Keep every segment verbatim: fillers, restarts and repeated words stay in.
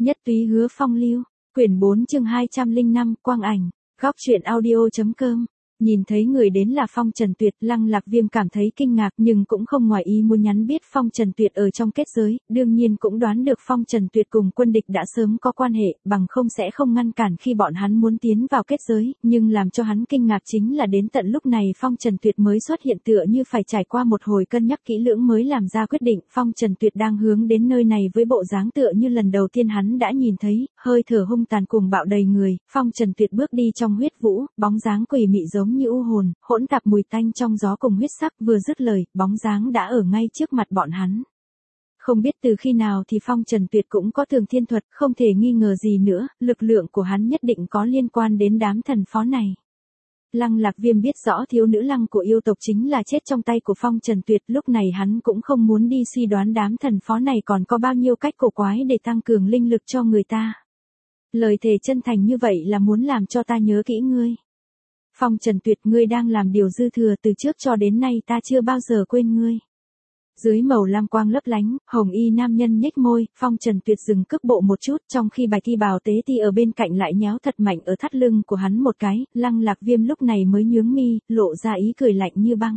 Nhất túy hứa phong lưu, quyển bốn chương hai trăm lẻ năm, quang ảnh, góc truyện audio.com. Nhìn thấy người đến là Phong Trần Tuyệt, Lăng Lạc Viêm cảm thấy kinh ngạc nhưng cũng không ngoài ý muốn nhắn biết Phong Trần Tuyệt ở trong kết giới, đương nhiên cũng đoán được Phong Trần Tuyệt cùng quân địch đã sớm có quan hệ, bằng không sẽ không ngăn cản khi bọn hắn muốn tiến vào kết giới, nhưng làm cho hắn kinh ngạc chính là đến tận lúc này Phong Trần Tuyệt mới xuất hiện tựa như phải trải qua một hồi cân nhắc kỹ lưỡng mới làm ra quyết định, Phong Trần Tuyệt đang hướng đến nơi này với bộ dáng tựa như lần đầu tiên hắn đã nhìn thấy, hơi thở hung tàn cùng bạo đầy người, Phong Trần Tuyệt bước đi trong huyết vũ, bóng dáng quỷ mị giống như u hồn, hỗn tạp mùi tanh trong gió cùng huyết sắc, vừa dứt lời, bóng dáng đã ở ngay trước mặt bọn hắn. Không biết từ khi nào thì Phong Trần Tuyệt cũng có thường thiên thuật, không thể nghi ngờ gì nữa, lực lượng của hắn nhất định có liên quan đến đám thần phó này. Lăng Lạc Viêm biết rõ thiếu nữ lăng của yêu tộc chính là chết trong tay của Phong Trần Tuyệt, lúc này hắn cũng không muốn đi suy đoán đám thần phó này còn có bao nhiêu cách cổ quái để tăng cường linh lực cho người ta. Lời thề chân thành như vậy là muốn làm cho ta nhớ kỹ ngươi. Phong Trần Tuyệt, ngươi đang làm điều dư thừa, từ trước cho đến nay ta chưa bao giờ quên ngươi. Dưới màu lam quang lấp lánh, hồng y nam nhân nhếch môi, Phong Trần Tuyệt dừng cước bộ một chút, trong khi bài thi bào tế ti ở bên cạnh lại nhéo thật mạnh ở thắt lưng của hắn một cái, Lăng Lạc Viêm lúc này mới nhướng mi, lộ ra ý cười lạnh như băng.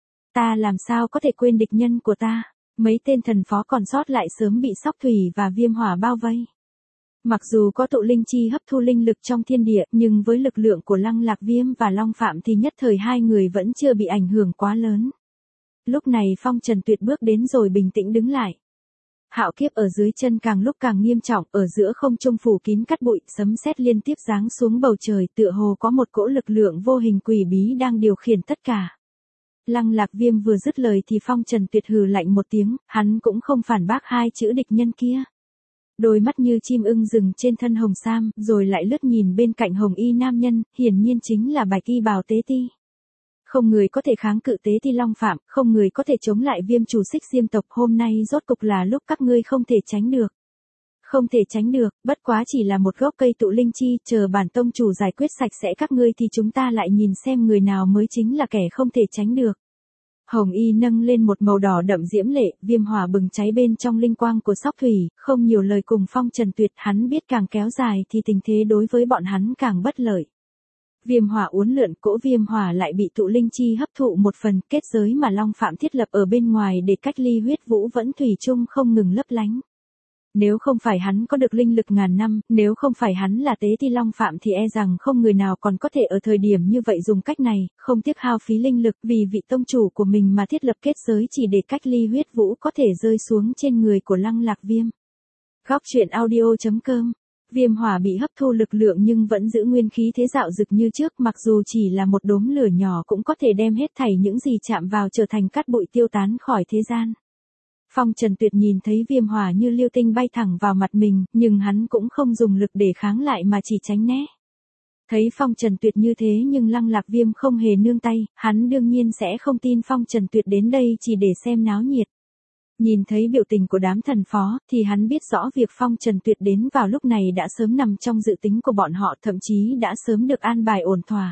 Ta làm sao có thể quên địch nhân của ta, mấy tên thần phó còn sót lại sớm bị Sóc Thủy và Viêm Hỏa bao vây. Mặc dù có tụ linh chi hấp thu linh lực trong thiên địa, nhưng với lực lượng của Lăng Lạc Viêm và Long Phạm thì nhất thời hai người vẫn chưa bị ảnh hưởng quá lớn. Lúc này Phong Trần Tuyệt bước đến rồi bình tĩnh đứng lại. Hạo kiếp ở dưới chân càng lúc càng nghiêm trọng, ở giữa không trung phủ kín cát bụi, sấm sét liên tiếp giáng xuống bầu trời, tựa hồ có một cỗ lực lượng vô hình quỷ bí đang điều khiển tất cả. Lăng Lạc Viêm vừa dứt lời thì Phong Trần Tuyệt hừ lạnh một tiếng, hắn cũng không phản bác hai chữ địch nhân kia. Đôi mắt như chim ưng dừng trên thân hồng sam, rồi lại lướt nhìn bên cạnh hồng y nam nhân, hiển nhiên chính là Bạch Y Bào Tế Ti. Không người có thể kháng cự Tế Ti Long Phạm, không người có thể chống lại Viêm chủ Xích Diêm tộc, hôm nay rốt cục là lúc các ngươi không thể tránh được. Không thể tránh được, bất quá chỉ là một gốc cây tụ linh chi, chờ bản tông chủ giải quyết sạch sẽ các ngươi thì chúng ta lại nhìn xem người nào mới chính là kẻ không thể tránh được. Hồng y nâng lên một màu đỏ đậm diễm lệ, Viêm Hỏa bừng cháy bên trong linh quang của Sóc Thủy, không nhiều lời cùng Phong Trần Tuyệt, hắn biết càng kéo dài thì tình thế đối với bọn hắn càng bất lợi. Viêm Hỏa uốn lượn, cỗ Viêm Hỏa lại bị tụ linh chi hấp thụ một phần, kết giới mà Long Phạm thiết lập ở bên ngoài để cách ly huyết vũ vẫn thủy chung không ngừng lấp lánh. Nếu không phải hắn có được linh lực ngàn năm, nếu không phải hắn là Tế Ti Long Phạm thì e rằng không người nào còn có thể ở thời điểm như vậy dùng cách này, không tiếc hao phí linh lực vì vị tông chủ của mình mà thiết lập kết giới chỉ để cách ly huyết vũ có thể rơi xuống trên người của Lăng Lạc Viêm. Góc truyện audio.com. Viêm Hỏa bị hấp thu lực lượng nhưng vẫn giữ nguyên khí thế dạo dực như trước, mặc dù chỉ là một đốm lửa nhỏ cũng có thể đem hết thảy những gì chạm vào trở thành cát bụi tiêu tán khỏi thế gian. Phong Trần Tuyệt nhìn thấy Viêm Hỏa như lưu tinh bay thẳng vào mặt mình, nhưng hắn cũng không dùng lực để kháng lại mà chỉ tránh né. Thấy Phong Trần Tuyệt như thế nhưng Lăng Lạc Viêm không hề nương tay, hắn đương nhiên sẽ không tin Phong Trần Tuyệt đến đây chỉ để xem náo nhiệt. Nhìn thấy biểu tình của đám thần phó, thì hắn biết rõ việc Phong Trần Tuyệt đến vào lúc này đã sớm nằm trong dự tính của bọn họ, thậm chí đã sớm được an bài ổn thỏa.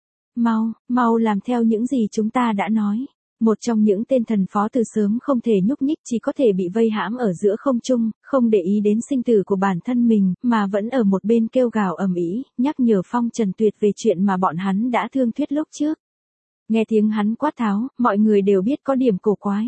Mau, mau làm theo những gì chúng ta đã nói. Một trong những tên thần phó từ sớm không thể nhúc nhích, chỉ có thể bị vây hãm ở giữa không trung, không để ý đến sinh tử của bản thân mình, mà vẫn ở một bên kêu gào ầm ĩ, nhắc nhở Phong Trần Tuyệt về chuyện mà bọn hắn đã thương thuyết lúc trước. Nghe tiếng hắn quát tháo, mọi người đều biết có điểm cổ quái.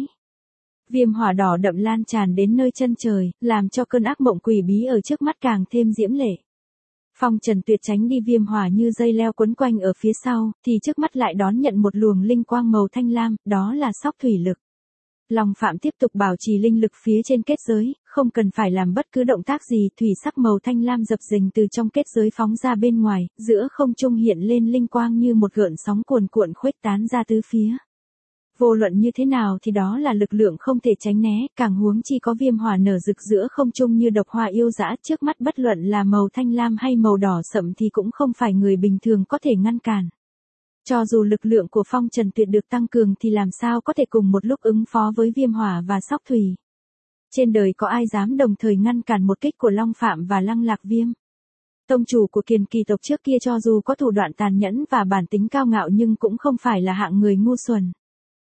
Viêm hỏa đỏ đậm lan tràn đến nơi chân trời, làm cho cơn ác mộng quỷ bí ở trước mắt càng thêm diễm lệ. Phong Trần Tuyệt tránh đi viêm hỏa như dây leo quấn quanh ở phía sau, thì trước mắt lại đón nhận một luồng linh quang màu thanh lam, đó là sóc thủy lực. Long Phạm tiếp tục bảo trì linh lực phía trên kết giới, không cần phải làm bất cứ động tác gì, thủy sắc màu thanh lam dập dềnh từ trong kết giới phóng ra bên ngoài, giữa không trung hiện lên linh quang như một gợn sóng cuồn cuộn khuếch tán ra tứ phía. Vô luận như thế nào thì đó là lực lượng không thể tránh né, càng huống chi có viêm hỏa nở rực giữa không trung như độc hoa yêu dã, trước mắt bất luận là màu thanh lam hay màu đỏ sậm thì cũng không phải người bình thường có thể ngăn cản. Cho dù lực lượng của Phong Trần Tuyệt được tăng cường thì làm sao có thể cùng một lúc ứng phó với viêm hỏa và sóc thủy. Trên đời có ai dám đồng thời ngăn cản một kích của Long Phạm và Lăng Lạc Viêm. Tông chủ của Kiền Kỳ tộc trước kia cho dù có thủ đoạn tàn nhẫn và bản tính cao ngạo nhưng cũng không phải là hạng người ngu xuẩn.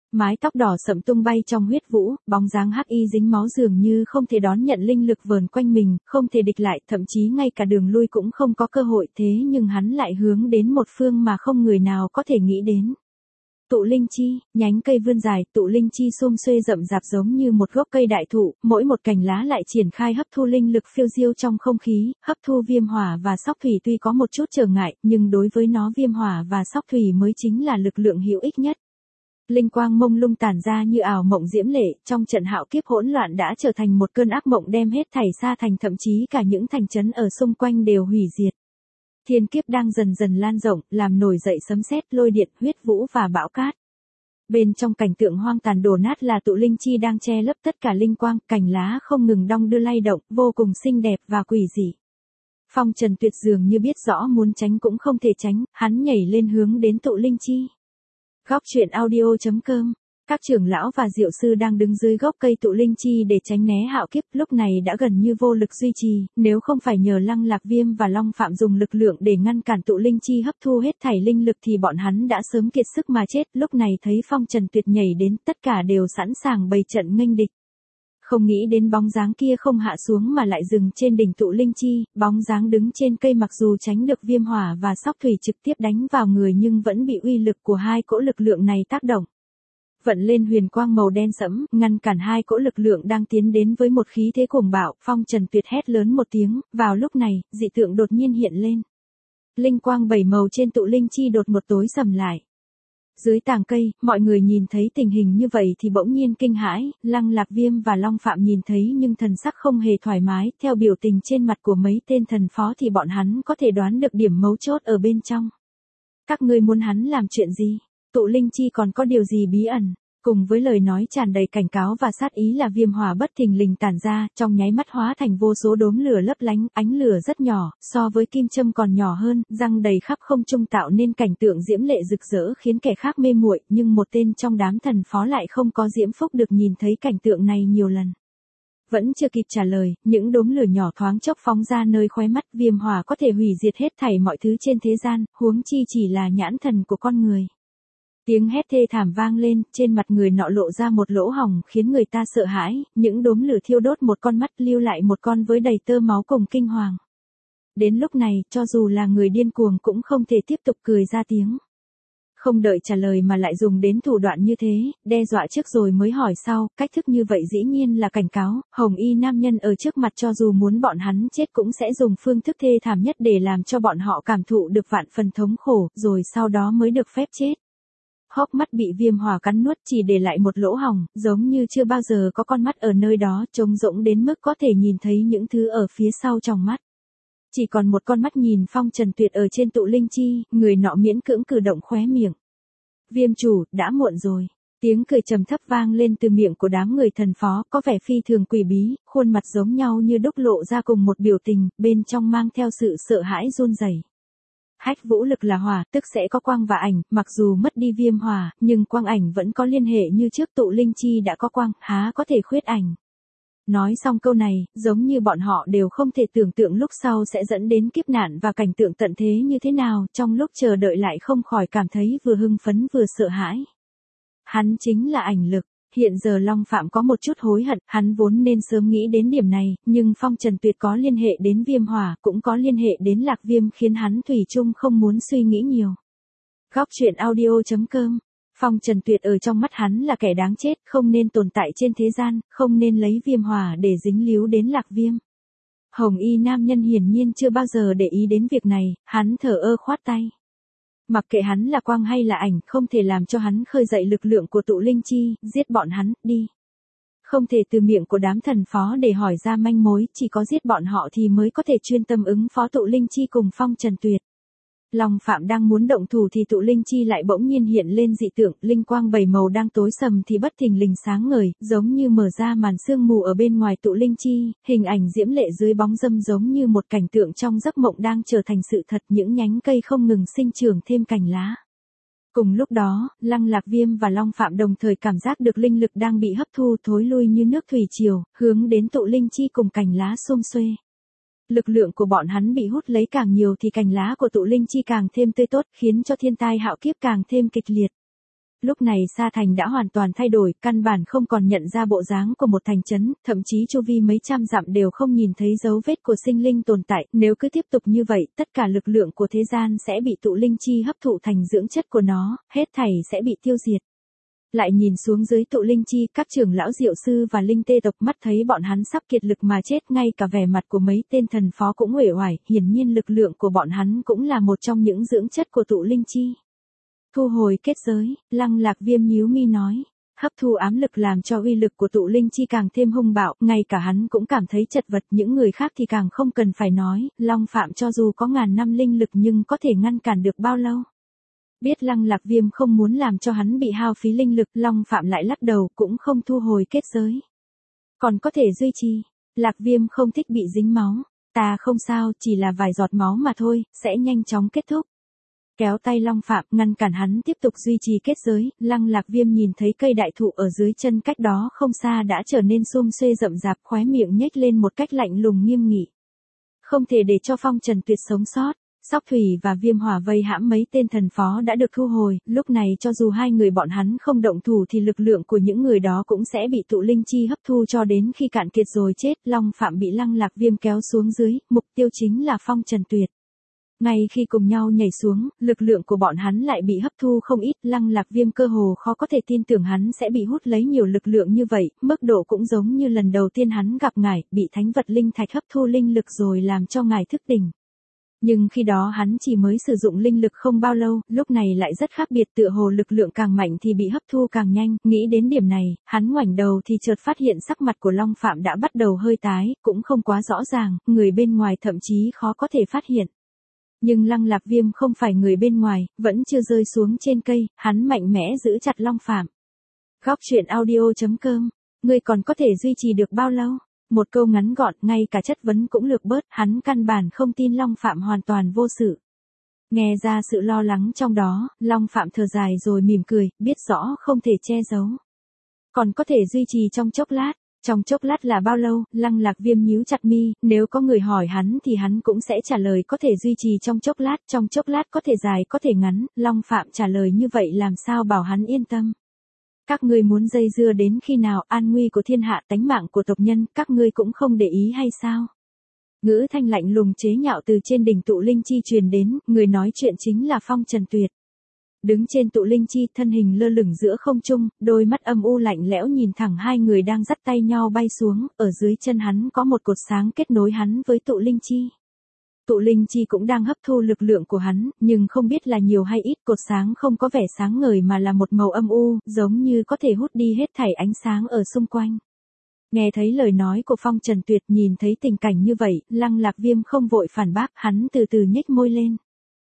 Mái tóc đỏ sậm tung bay trong huyết vũ, bóng dáng hắc y dính máu dường như không thể đón nhận linh lực vờn quanh mình, không thể địch lại, thậm chí ngay cả đường lui cũng không có cơ hội, thế nhưng hắn lại hướng đến một phương mà không người nào có thể nghĩ đến. Tụ linh chi, nhánh cây vươn dài, tụ linh chi xum xuê rậm rạp giống như một gốc cây đại thụ, mỗi một cành lá lại triển khai hấp thu linh lực phiêu diêu trong không khí, hấp thu viêm hỏa và sóc thủy tuy có một chút trở ngại, nhưng đối với nó viêm hỏa và sóc thủy mới chính là lực lượng hữu ích nhất. Linh quang mông lung tản ra như ảo mộng diễm lệ, trong trận hạo kiếp hỗn loạn đã trở thành một cơn ác mộng đem hết thảy xa thành, thậm chí cả những thành trấn ở xung quanh đều hủy diệt. Thiên kiếp đang dần dần lan rộng, làm nổi dậy sấm sét, lôi điện, huyết vũ và bão cát. Bên trong cảnh tượng hoang tàn đổ nát là tụ linh chi đang che lấp tất cả linh quang, cành lá không ngừng đong đưa lay động, vô cùng xinh đẹp và quỷ dị. Phong Trần Tuyệt dường như biết rõ muốn tránh cũng không thể tránh, hắn nhảy lên hướng đến tụ linh chi. Góc truyện audio chấm com. Các trưởng lão và diệu sư đang đứng dưới gốc cây tụ linh chi để tránh né hạo kiếp, lúc này đã gần như vô lực duy trì, nếu không phải nhờ Lăng Lạc Viêm và Long Phạm dùng lực lượng để ngăn cản tụ linh chi hấp thu hết thảy linh lực thì bọn hắn đã sớm kiệt sức mà chết, lúc này thấy Phong Trần Tuyệt nhảy đến, tất cả đều sẵn sàng bày trận nghênh địch. Không nghĩ đến bóng dáng kia không hạ xuống mà lại dừng trên đỉnh tụ linh chi, bóng dáng đứng trên cây mặc dù tránh được viêm hỏa và sóc thủy trực tiếp đánh vào người nhưng vẫn bị uy lực của hai cỗ lực lượng này tác động. Vận lên huyền quang màu đen sẫm, ngăn cản hai cỗ lực lượng đang tiến đến với một khí thế cuồng bạo, Phong Trần Tuyệt hét lớn một tiếng, vào lúc này, dị tượng đột nhiên hiện lên. Linh quang bảy màu trên tụ linh chi đột một tối sầm lại. Dưới tàng cây, mọi người nhìn thấy tình hình như vậy thì bỗng nhiên kinh hãi, Lăng Lạc Viêm và Long Phạm nhìn thấy nhưng thần sắc không hề thoải mái, theo biểu tình trên mặt của mấy tên thần phó thì bọn hắn có thể đoán được điểm mấu chốt ở bên trong. Các ngươi muốn hắn làm chuyện gì? Tụ linh chi còn có điều gì bí ẩn? Cùng với lời nói tràn đầy cảnh cáo và sát ý là viêm hỏa bất thình lình tản ra, trong nháy mắt hóa thành vô số đốm lửa lấp lánh, ánh lửa rất nhỏ, so với kim châm còn nhỏ hơn, răng đầy khắp không trung tạo nên cảnh tượng diễm lệ rực rỡ khiến kẻ khác mê muội, nhưng một tên trong đám thần phó lại không có diễm phúc được nhìn thấy cảnh tượng này nhiều lần. Vẫn chưa kịp trả lời, những đốm lửa nhỏ thoáng chốc phóng ra nơi khóe mắt, viêm hỏa có thể hủy diệt hết thảy mọi thứ trên thế gian, huống chi chỉ là nhãn thần của con người. Tiếng hét thê thảm vang lên, trên mặt người nọ lộ ra một lỗ hổng khiến người ta sợ hãi, những đốm lửa thiêu đốt một con mắt lưu lại một con với đầy tơ máu cùng kinh hoàng. Đến lúc này, cho dù là người điên cuồng cũng không thể tiếp tục cười ra tiếng. Không đợi trả lời mà lại dùng đến thủ đoạn như thế, đe dọa trước rồi mới hỏi sau, cách thức như vậy dĩ nhiên là cảnh cáo, hồng y nam nhân ở trước mặt cho dù muốn bọn hắn chết cũng sẽ dùng phương thức thê thảm nhất để làm cho bọn họ cảm thụ được vạn phần thống khổ, rồi sau đó mới được phép chết. Hốc mắt bị viêm hỏa cắn nuốt chỉ để lại một lỗ hổng, giống như chưa bao giờ có con mắt ở nơi đó, trống rỗng đến mức có thể nhìn thấy những thứ ở phía sau trong mắt. Chỉ còn một con mắt nhìn Phong Trần Tuyệt ở trên tụ linh chi, người nọ miễn cưỡng cử động khóe miệng. Viêm chủ, đã muộn rồi. Tiếng cười trầm thấp vang lên từ miệng của đám người thần phó, có vẻ phi thường quỷ bí, khuôn mặt giống nhau như đúc lộ ra cùng một biểu tình, bên trong mang theo sự sợ hãi run rẩy. Hách vũ lực là hỏa, tức sẽ có quang và ảnh, mặc dù mất đi viêm hỏa, nhưng quang ảnh vẫn có liên hệ như trước, tụ linh chi đã có quang, há có thể khuyết ảnh. Nói xong câu này, giống như bọn họ đều không thể tưởng tượng lúc sau sẽ dẫn đến kiếp nạn và cảnh tượng tận thế như thế nào, trong lúc chờ đợi lại không khỏi cảm thấy vừa hưng phấn vừa sợ hãi. Hắn chính là ảnh lực. Hiện giờ Long Phạm có một chút hối hận, hắn vốn nên sớm nghĩ đến điểm này, nhưng Phong Trần Tuyệt có liên hệ đến viêm hỏa, cũng có liên hệ đến Lạc Viêm khiến hắn thủy chung không muốn suy nghĩ nhiều. Góc truyện audio chấm com. Phong Trần Tuyệt ở trong mắt hắn là kẻ đáng chết, không nên tồn tại trên thế gian, không nên lấy viêm hỏa để dính líu đến Lạc Viêm. Hồng y nam nhân hiển nhiên chưa bao giờ để ý đến việc này, hắn thở ơ khoát tay. Mặc kệ hắn là quang hay là ảnh, không thể làm cho hắn khơi dậy lực lượng của tụ linh chi, giết bọn hắn, đi. Không thể từ miệng của đám thần phó để hỏi ra manh mối, chỉ có giết bọn họ thì mới có thể chuyên tâm ứng phó tụ linh chi cùng Phong Trần Tuyệt. Long Phạm đang muốn động thủ thì tụ linh chi lại bỗng nhiên hiện lên dị tượng, linh quang bảy màu đang tối sầm thì bất thình lình sáng ngời, giống như mở ra màn sương mù ở bên ngoài tụ linh chi, hình ảnh diễm lệ dưới bóng râm giống như một cảnh tượng trong giấc mộng đang trở thành sự thật, những nhánh cây không ngừng sinh trưởng thêm cành lá. Cùng lúc đó, Lăng Lạc Viêm và Long Phạm đồng thời cảm giác được linh lực đang bị hấp thu thối lui như nước thủy triều, hướng đến tụ linh chi cùng cành lá xum xuê. Lực lượng của bọn hắn bị hút lấy càng nhiều thì cành lá của tụ linh chi càng thêm tươi tốt, khiến cho thiên tai hạo kiếp càng thêm kịch liệt. Lúc này Sa Thành đã hoàn toàn thay đổi, căn bản không còn nhận ra bộ dáng của một thành trấn, thậm chí chu vi mấy trăm dặm đều không nhìn thấy dấu vết của sinh linh tồn tại, nếu cứ tiếp tục như vậy, tất cả lực lượng của thế gian sẽ bị tụ linh chi hấp thụ thành dưỡng chất của nó, hết thảy sẽ bị tiêu diệt. Lại nhìn xuống dưới tụ linh chi, các trưởng lão diệu sư và linh tê tộc mắt thấy bọn hắn sắp kiệt lực mà chết, ngay cả vẻ mặt của mấy tên thần phó cũng uể oải, hiển nhiên lực lượng của bọn hắn cũng là một trong những dưỡng chất của tụ linh chi. Thu hồi kết giới, Lăng Lạc Viêm nhíu mi nói, hấp thu ám lực làm cho uy lực của tụ linh chi càng thêm hung bạo, ngay cả hắn cũng cảm thấy chật vật, những người khác thì càng không cần phải nói, Long Phạm cho dù có ngàn năm linh lực nhưng có thể ngăn cản được bao lâu. Biết Lăng Lạc Viêm không muốn làm cho hắn bị hao phí linh lực, Long Phạm lại lắc đầu, cũng không thu hồi kết giới. Còn có thể duy trì, Lạc Viêm không thích bị dính máu, ta không sao, chỉ là vài giọt máu mà thôi, sẽ nhanh chóng kết thúc. Kéo tay Long Phạm, ngăn cản hắn tiếp tục duy trì kết giới, Lăng Lạc Viêm nhìn thấy cây đại thụ ở dưới chân cách đó không xa đã trở nên xum xuê rậm rạp, khóe miệng nhếch lên một cách lạnh lùng nghiêm nghị. Không thể để cho Phong Trần Tuyệt sống sót. Sóc Thủy và Viêm Hỏa vây hãm mấy tên thần phó đã được thu hồi, lúc này cho dù hai người bọn hắn không động thủ thì lực lượng của những người đó cũng sẽ bị tụ linh chi hấp thu cho đến khi cạn kiệt rồi chết. Long Phạm bị Lăng Lạc Viêm kéo xuống dưới, mục tiêu chính là Phong Trần Tuyệt. Ngay khi cùng nhau nhảy xuống, lực lượng của bọn hắn lại bị hấp thu không ít, Lăng Lạc Viêm cơ hồ khó có thể tin tưởng hắn sẽ bị hút lấy nhiều lực lượng như vậy, mức độ cũng giống như lần đầu tiên hắn gặp ngài, bị thánh vật linh thạch hấp thu linh lực rồi làm cho ngài thức tỉnh. Nhưng khi đó hắn chỉ mới sử dụng linh lực không bao lâu, lúc này lại rất khác biệt, tựa hồ lực lượng càng mạnh thì bị hấp thu càng nhanh, nghĩ đến điểm này, hắn ngoảnh đầu thì chợt phát hiện sắc mặt của Long Phạm đã bắt đầu hơi tái, cũng không quá rõ ràng, người bên ngoài thậm chí khó có thể phát hiện. Nhưng Lăng Lạc Viêm không phải người bên ngoài, vẫn chưa rơi xuống trên cây, hắn mạnh mẽ giữ chặt Long Phạm. Góc truyện audio chấm com, ngươi còn có thể duy trì được bao lâu? Một câu ngắn gọn, ngay cả chất vấn cũng lược bớt, hắn căn bản không tin Long Phạm hoàn toàn vô sự. Nghe ra sự lo lắng trong đó, Long Phạm thở dài rồi mỉm cười, biết rõ không thể che giấu. Còn có thể duy trì trong chốc lát, trong chốc lát là bao lâu? Lăng Lạc Viêm nhíu chặt mi, nếu có người hỏi hắn thì hắn cũng sẽ trả lời có thể duy trì trong chốc lát, trong chốc lát có thể dài có thể ngắn, Long Phạm trả lời như vậy làm sao bảo hắn yên tâm. Các ngươi muốn dây dưa đến khi nào? An nguy của thiên hạ, tánh mạng của tộc nhân, các ngươi cũng không để ý hay sao? Ngữ thanh lạnh lùng chế nhạo từ trên đỉnh tụ linh chi truyền đến, người nói chuyện chính là Phong Trần Tuyệt. Đứng trên tụ linh chi, thân hình lơ lửng giữa không trung, đôi mắt âm u lạnh lẽo nhìn thẳng hai người đang dắt tay nhau bay xuống, ở dưới chân hắn có một cột sáng kết nối hắn với tụ linh chi. Tụ linh chi cũng đang hấp thu lực lượng của hắn, nhưng không biết là nhiều hay ít, cột sáng không có vẻ sáng ngời mà là một màu âm u, giống như có thể hút đi hết thảy ánh sáng ở xung quanh. Nghe thấy lời nói của Phong Trần Tuyệt, nhìn thấy tình cảnh như vậy, Lăng Lạc Viêm không vội phản bác, hắn từ từ nhếch môi lên.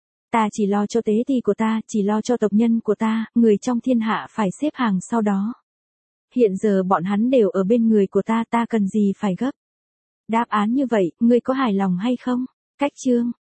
Ta chỉ lo cho tế ti của ta, chỉ lo cho tộc nhân của ta, người trong thiên hạ phải xếp hàng sau đó. Hiện giờ bọn hắn đều ở bên người của ta, ta cần gì phải gấp. Đáp án như vậy, ngươi có hài lòng hay không? Cách chương